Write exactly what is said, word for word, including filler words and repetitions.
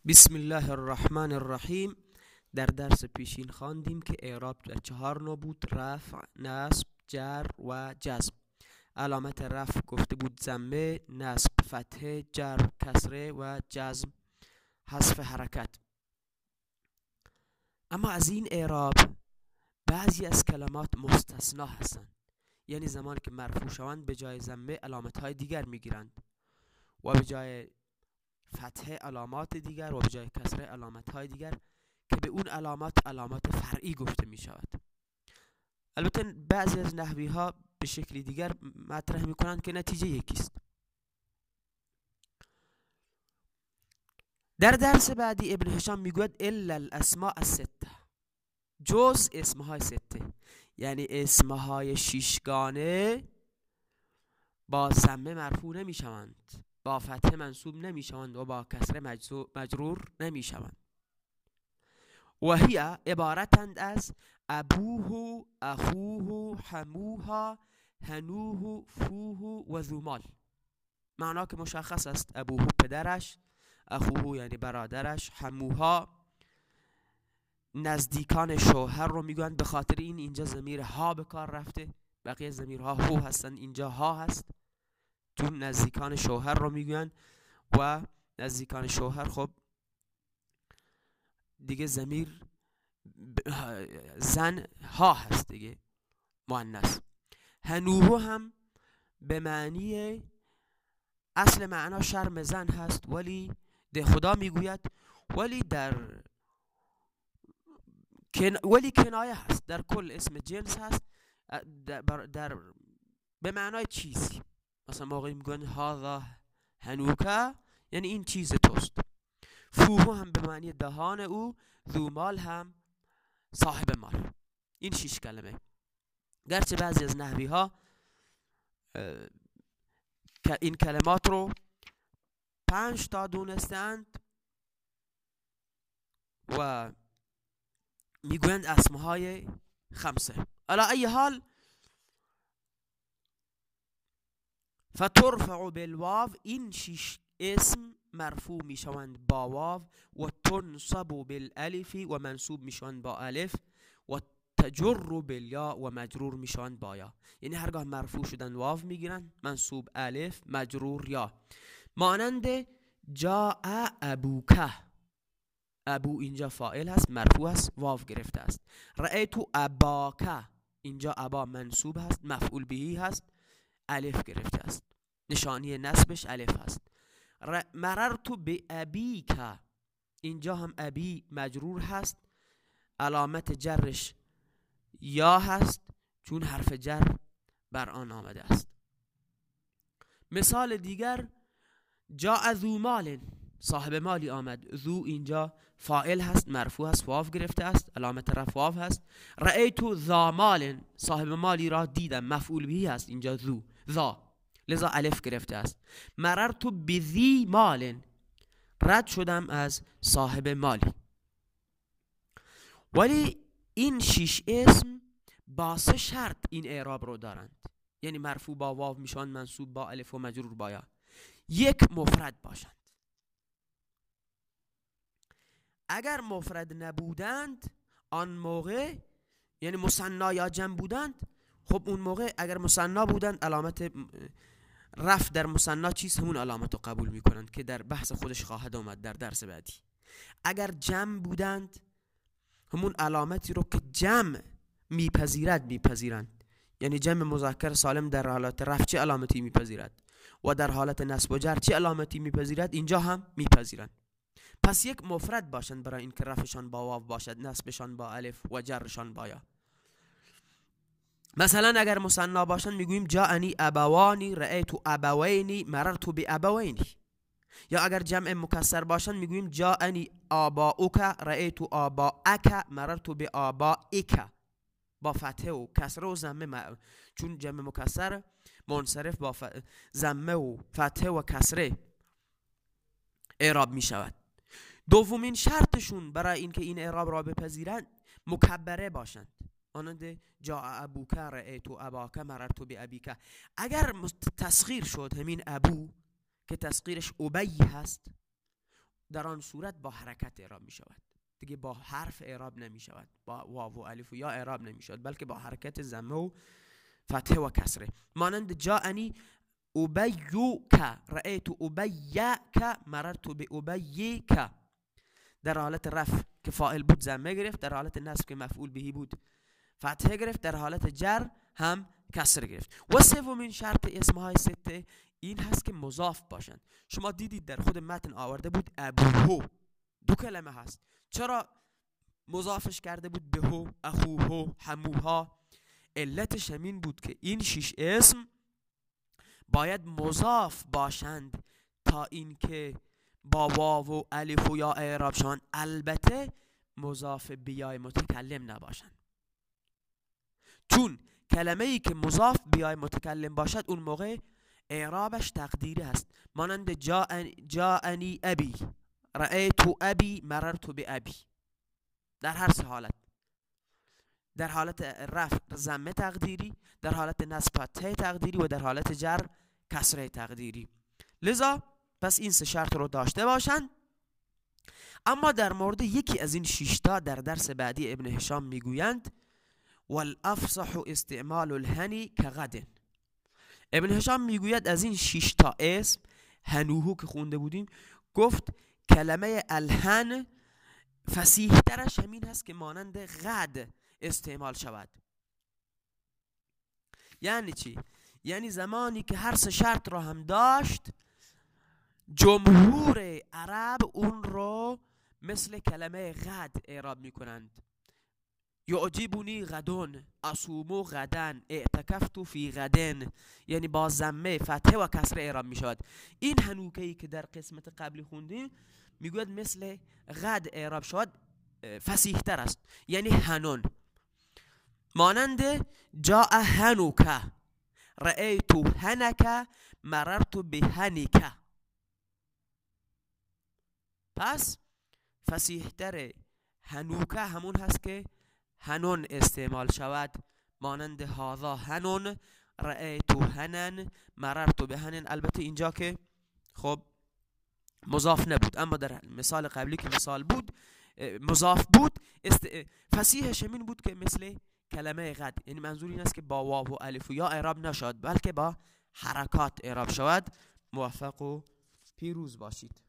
بسم الله الرحمن الرحیم. در درس پیشین خواندیم که اعراب در چهار نوع بود: رفع، نصب، جر و جزم. علامت رفع گفته بود ضمه، نصب فتحه، جر کسره و جزم حذف حرکت. اما از این اعراب بعضی از کلمات مستثنا هستند، یعنی زمانی که مرفوع شوند به جای ضمه علامت های دیگر میگیرند و به جای فتحه علامات دیگر و به جای کسره علامت های دیگر که به اون علامات علامات فرعی گفته می شود. البته بعضی از نحوی ها به شکلی دیگر مطرح می کنند که نتیجه یکیست. در درس بعدی ابن هشام می گوید الا الاسماء السته، جز اسمهای سته، یعنی اسمهای شیشگانه با ضمه مرفوع نمی شوند، با فتحه منصوب نمی شوند و با کسره مجرور نمی شوند. و هی عبارتند از ابوه، اخوه، حموها، هنوه، فوه و ذومال. معنا که مشخص است: ابوه پدرش، اخوه یعنی برادرش، حموها نزدیکان شوهر رو میگن. به خاطر این اینجا ضمیر ها به کار رفته، بقیه ضمیرها هو هستن، اینجا ها هست، چون نزدیکان شوهر رو میگن و نزدیکان شوهر خب دیگه ضمیر زن ها هست دیگه، مؤنث. هنوه هم به معنی اصل معنا شرم زن هست، ولی ده خدا میگوید ولی در کن... ولی کنایه هست، در کل اسم جنس هست، در, در... به معنای چیزی. مثلا موقعی میگن هذا هنوکا یعنی این چیز توست. فوه هم به معنی دهان او، ذومال هم صاحب مال. این شش کلمه، گرچه بعضی از نحوی ها این کلمات رو پنج تا دونستند و میگویند اسمهای خمسه. علی ای حال فترفع بالواو، این شش اسم مرفوع میشوند با واو، و تنصب بالالف و منصوب میشوند با الف، و تجر بالیا و مجرور میشوند با یا. یعنی هرگاه مرفوع شدن واو میگیرن، منصوب الف، مجرور یا. مانند جاء ابوکه، ابو اینجا فاعل هست، مرفوع هست، واو گرفته است. رأیت اباکه، اینجا ابا منصوب هست، مفعول بهی هست، الف گرفته است، نشانی نصبش الف هست. مررت بابیک، اینجا هم ابی مجرور هست، علامت جرش یا هست چون حرف جر بر آن آمده است. مثال دیگر جاء ذو مال، صاحب مالی آمد. ذو اینجا فاعل هست، مرفوع هست، واو گرفته است، علامت رفع واو هست. رأیت ذا مال، صاحب مالی را دیدم، مفعول بهی هست اینجا ذو، ذا، لذا الف گرفته است. مررت بذی مال، رد شدم از صاحب مالی. ولی این شش اسم با سه شرط این اعراب رو دارند، یعنی مرفوع با واو میشن، منصوب با الف و مجرور با یا. یک، مفرد باشند. اگر مفرد نبودند آن موقع، یعنی مثنا یا جمع بودند، خب اون موقع اگر مثنا بودند علامت رفع در مثنا چیز، همون علامت رو قبول میکنند که در بحث خودش خواهد آمد در درس بعدی. اگر جمع بودند همون علامتی رو که جمع میپذیرد میپذیرند، یعنی جمع مذکر سالم در حالت رفع چه علامتی میپذیرد و در حالت نصب و جر چه علامتی میپذیرد، اینجا هم میپذیرند. پس یک مفرد باشند برای اینکه رفعشان با واو باشد، نصبشان با الف و جرشان با یا. مثلا اگر مثنا باشند میگوییم جاءنی ابوانی، رأیت ابوینی، مررت بابوینی. یا اگر جمع مکسر باشند میگوییم جاءنی آباؤک، رأیت آباءک، مررت بآبائک، با فتحه و کسره و ضمه، چون جمع مکسر منصرف با ضمه و فتحه و کسره اعراب می شود. دومین شرطشون برای اینکه این اعراب را بپذیرند مکبره باشند، مانند جاء ابوک، رأیت اباک، مررت بابیک. اگر تسخیر شد همین ابو که تسخیرش ابی هست، در آن صورت با حرکت اعراب می شود، دیگه با حرف اعراب نمی شود، با واو و الف و یا اعراب نمی شود، بلکه با حرکت ضمه و فتحه و کسره. مانند جاءنی ابیک، رأیت ابیک، مررت بابیک. در حالت رفع که فاعل بود ضمه گرفت، در حالت نصب که مفعول بهی بود فتحه گرفت، در حالت جر هم کسر گرفت. و سومین شرط اسمهای سته این هست که مضاف باشند. شما دیدید در خود متن آورده بود ابوهو، دو کلمه هست، چرا مضافش کرده بود بهو، اخوهو، حموها؟ علتش همین بود که این شش اسم باید مضاف باشند تا اینکه با واو و الف و یا اعراب شوند، البته مضاف بیای متکلم نباشند. چون کلمه ای که مضاف بیای متکلم باشد اون موقع اعرابش تقدیری هست، مانند جاءنی ابی، رأیت ابی، مررت بابی. در هر سه حالت، در حالت رفع ضمه تقدیری، در حالت نصب فتحه تقدیری و در حالت جر کسره تقدیری. لذا پس این سه شرط رو داشته باشند. اما در مورد یکی از این شیشتا در درس بعدی ابن هشام میگویند والافصح استعمال الهنی كغد. ابن هشام میگوید از این شیشتا اسم، هنوهو که خونده بودیم، گفت کلمه الهن فصیح ترش همین هست که مانند غد استعمال شود. یعنی چی؟ یعنی زمانی که هر سه شرط رو هم داشت، جمهور عرب اون رو مثل کلمه غد اعراب میکنند. یعجبنی غدون، اصومو غدن، اعتکفت فی غدن، یعنی با ضمه فتحه و کسره اعراب میشود. این هنوکهی که در قسمت قبلی خوندیم میگوید مثل غد اعراب شود، فصیح تر است، یعنی هنون. مانند جاء هنوکه، رأیت هنکه، مررت بهنکه. پس فصیح تر هنوکه همون هست که هنون استعمال شود، مانند هذا هنون، رأیت هنن، مررت بهنن. البته اینجا که خب مضاف نبود، اما در مثال قبلی که مثال بود مضاف بود، فصیحش همین بود که مثل کلمه غد، یعنی منظور این است که با واو و الف و یا اعراب نشود، بلکه با حرکات اعراب شود. موفق و پیروز باشید.